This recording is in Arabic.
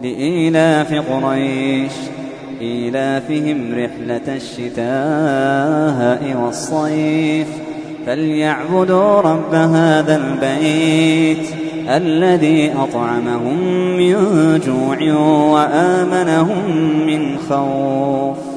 لإيلاف قريش إيلافهم رحلة الشتاء والصيف فليعبدوا رب هذا البيت الذي أطعمهم من جوع وآمنهم من خوف.